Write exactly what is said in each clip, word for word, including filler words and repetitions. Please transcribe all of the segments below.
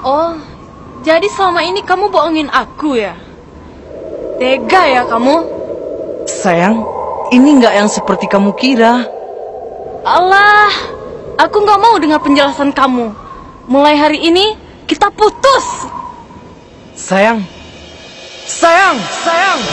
Oh, jadi selama ini kamu bohongin aku ya? Tega ya kamu? Sayang, ini nggak yang seperti kamu kira. Allah, aku nggak mau dengar penjelasan kamu. Mulai hari ini kita putus. Sayang, sayang, sayang.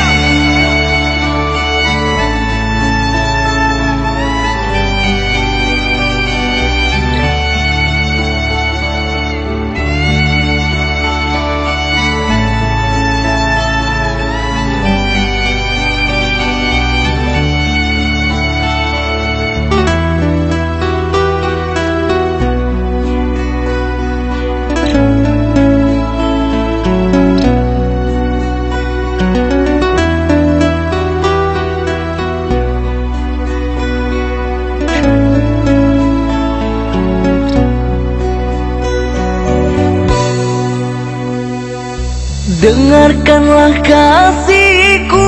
Dengarkanlah kasihku,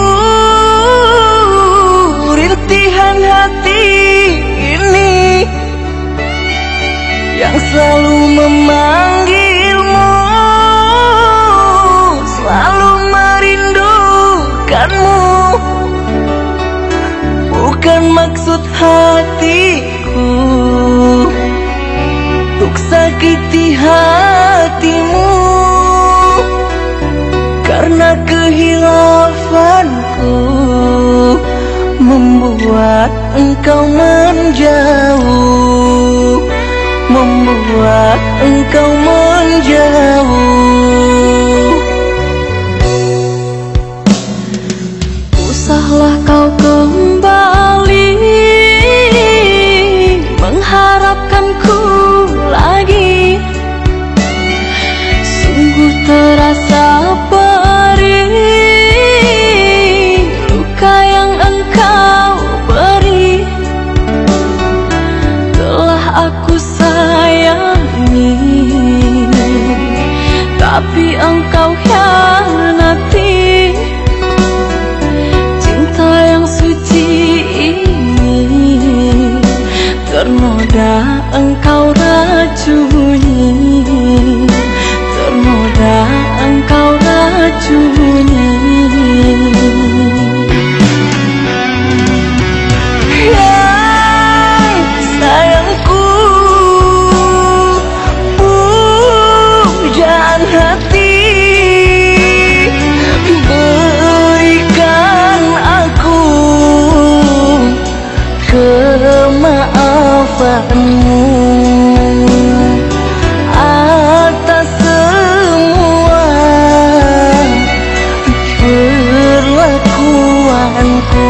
rintihan hati ini yang selalu memanggilmu, selalu merindukanmu. Bukan maksud hatiku untuk sakiti hatimu, karena kehilafanku membuat engkau menjauh, membuat engkau menjauh. Usahlah kau kembali mengharapkanku lagi, sungguh terasa tapi engkau khianati cinta yang suci ini, ternoda engkau racuni, ternoda engkau racuni. Maafanmu atas semua perlakuanku.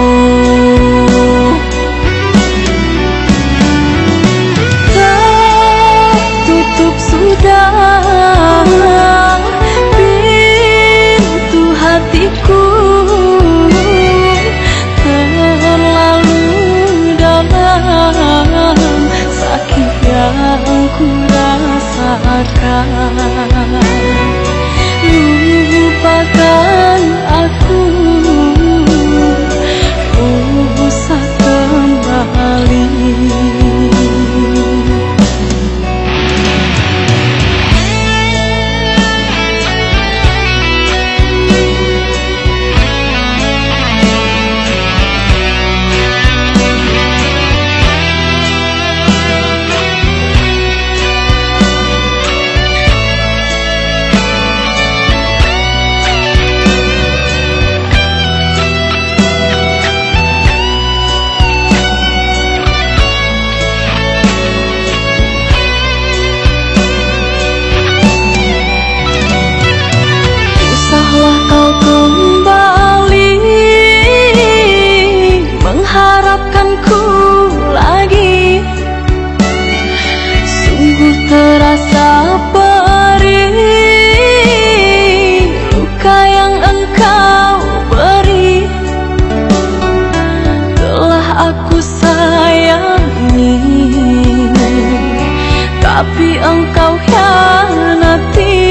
Tertutup sudah pintu hatiku, ku rasakan. Lupakan aku, usah kembali. Mengharapkanku lagi, sungguh terasa perih luka yang engkau beri. Telah aku sayangi, tapi engkau khianati